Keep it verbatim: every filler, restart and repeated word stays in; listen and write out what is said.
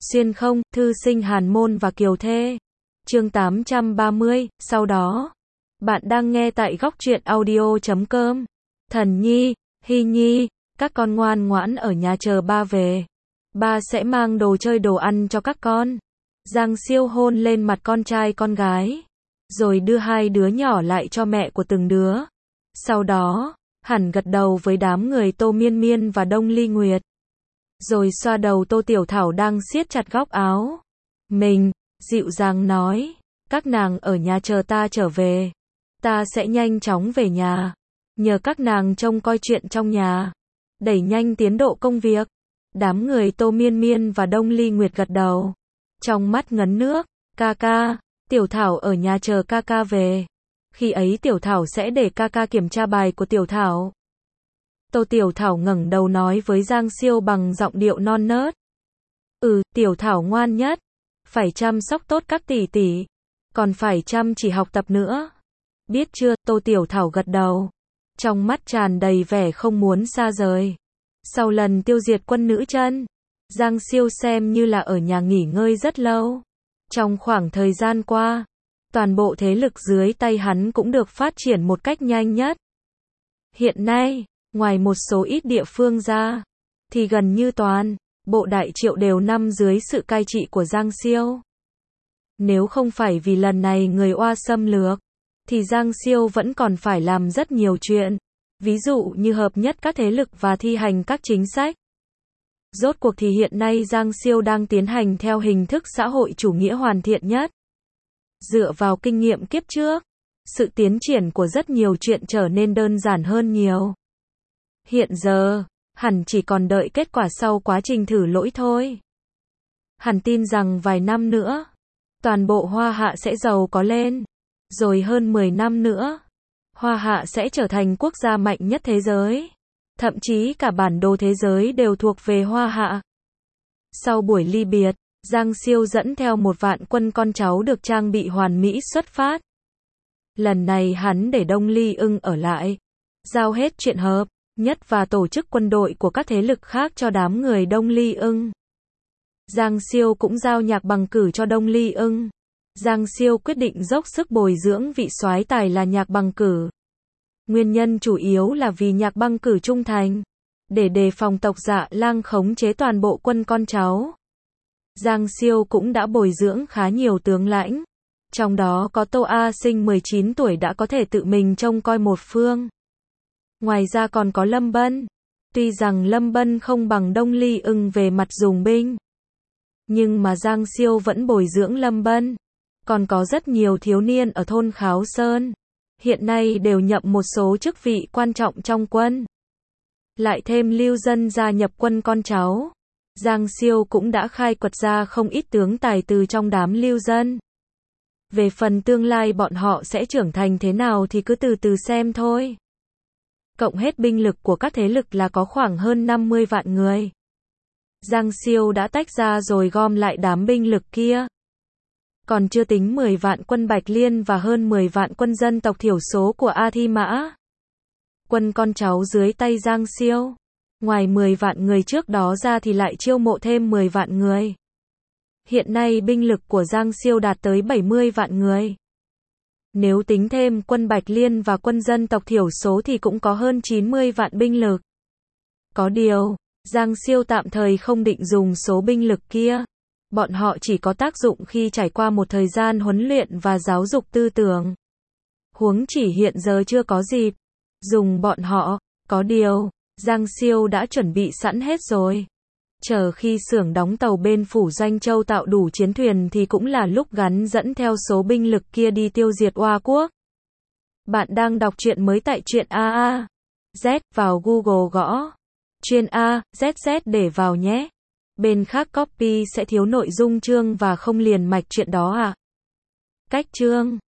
Xuyên không, thư sinh Hàn Môn và Kiều Thê. Chương tám trăm ba mươi, sau đó. Bạn đang nghe tại góc truyện audio chấm com. Thần Nhi, Hy Nhi, các con ngoan ngoãn ở nhà chờ ba về. Ba sẽ mang đồ chơi đồ ăn cho các con. Giang Siêu hôn lên mặt con trai con gái. Rồi đưa hai đứa nhỏ lại cho mẹ của từng đứa. Sau đó, hẳn gật đầu với đám người Tô Miên Miên và Đông Ly Nguyệt. Rồi xoa đầu Tô Tiểu Thảo đang siết chặt góc áo mình, dịu dàng nói, các nàng ở nhà chờ ta trở về. Ta sẽ nhanh chóng về nhà. Nhờ các nàng trông coi chuyện trong nhà. Đẩy nhanh tiến độ công việc. Đám người Tô Miên Miên và Đông Ly Nguyệt gật đầu. Trong mắt ngấn nước, ca ca, Tiểu Thảo ở nhà chờ ca ca về. Khi ấy Tiểu Thảo sẽ để ca ca kiểm tra bài của Tiểu Thảo. Tô Tiểu Thảo ngẩng đầu nói với Giang Siêu bằng giọng điệu non nớt. Ừ, Tiểu Thảo ngoan nhất. Phải chăm sóc tốt các tỷ tỷ. Còn phải chăm chỉ học tập nữa. Biết chưa, Tô Tiểu Thảo gật đầu. Trong mắt tràn đầy vẻ không muốn xa rời. Sau lần tiêu diệt quân nữ chân, Giang Siêu xem như là ở nhà nghỉ ngơi rất lâu. Trong khoảng thời gian qua, toàn bộ thế lực dưới tay hắn cũng được phát triển một cách nhanh nhất. Hiện nay, ngoài một số ít địa phương ra, thì gần như toàn bộ Đại Triệu đều nằm dưới sự cai trị của Giang Siêu. Nếu không phải vì lần này người Oa xâm lược, thì Giang Siêu vẫn còn phải làm rất nhiều chuyện. Ví dụ như hợp nhất các thế lực và thi hành các chính sách. Rốt cuộc thì hiện nay Giang Siêu đang tiến hành theo hình thức xã hội chủ nghĩa hoàn thiện nhất. Dựa vào kinh nghiệm kiếp trước, sự tiến triển của rất nhiều chuyện trở nên đơn giản hơn nhiều. Hiện giờ, hẳn chỉ còn đợi kết quả sau quá trình thử lỗi thôi. Hẳn tin rằng vài năm nữa, toàn bộ Hoa Hạ sẽ giàu có lên. Rồi hơn mười năm nữa, Hoa Hạ sẽ trở thành quốc gia mạnh nhất thế giới. Thậm chí cả bản đồ thế giới đều thuộc về Hoa Hạ. Sau buổi ly biệt, Giang Siêu dẫn theo một vạn quân con cháu được trang bị hoàn mỹ xuất phát. Lần này hắn để Đông Ly Ưng ở lại, giao hết chuyện hợp nhất và tổ chức quân đội của các thế lực khác cho đám người Đông Ly Ưng. Giang Siêu cũng giao Nhạc Bằng Cử cho Đông Ly Ưng. Giang Siêu quyết định dốc sức bồi dưỡng vị soái tài là Nhạc Bằng Cử. Nguyên nhân chủ yếu là vì Nhạc Bằng Cử trung thành, để đề phòng tộc Dạ Lang khống chế toàn bộ quân con cháu. Giang Siêu cũng đã bồi dưỡng khá nhiều tướng lãnh, trong đó có Tô A Sinh mười chín tuổi đã có thể tự mình trông coi một phương. Ngoài ra còn có Lâm Bân. Tuy rằng Lâm Bân không bằng Đông Ly Ưng về mặt dùng binh, nhưng mà Giang Siêu vẫn bồi dưỡng Lâm Bân. Còn có rất nhiều thiếu niên ở thôn Kháo Sơn, hiện nay đều nhậm một số chức vị quan trọng trong quân. Lại thêm lưu dân gia nhập quân con cháu. Giang Siêu cũng đã khai quật ra không ít tướng tài từ trong đám lưu dân. Về phần tương lai bọn họ sẽ trưởng thành thế nào thì cứ từ từ xem thôi. Cộng hết binh lực của các thế lực là có khoảng hơn năm mươi vạn người. Giang Siêu đã tách ra rồi gom lại đám binh lực kia. Còn chưa tính mười vạn quân Bạch Liên và hơn mười vạn quân dân tộc thiểu số của A Thi Mã. Quân con cháu dưới tay Giang Siêu. Ngoài mười vạn người trước đó ra thì lại chiêu mộ thêm mười vạn người. Hiện nay binh lực của Giang Siêu đạt tới bảy mươi vạn người. Nếu tính thêm quân Bạch Liên và quân dân tộc thiểu số thì cũng có hơn chín mươi vạn binh lực. Có điều, Giang Siêu tạm thời không định dùng số binh lực kia. Bọn họ chỉ có tác dụng khi trải qua một thời gian huấn luyện và giáo dục tư tưởng. Huống chỉ hiện giờ chưa có dịp dùng bọn họ. Có điều, Giang Siêu đã chuẩn bị sẵn hết rồi. Chờ khi xưởng đóng tàu bên phủ Doanh Châu tạo đủ chiến thuyền thì cũng là lúc gắn dẫn theo số binh lực kia đi tiêu diệt Oa quốc. Bạn đang đọc truyện mới tại truyện a a Z, vào Google gõ truyện A, Z Z để vào nhé. Bên khác copy sẽ thiếu nội dung chương và không liền mạch chuyện đó à. Cách chương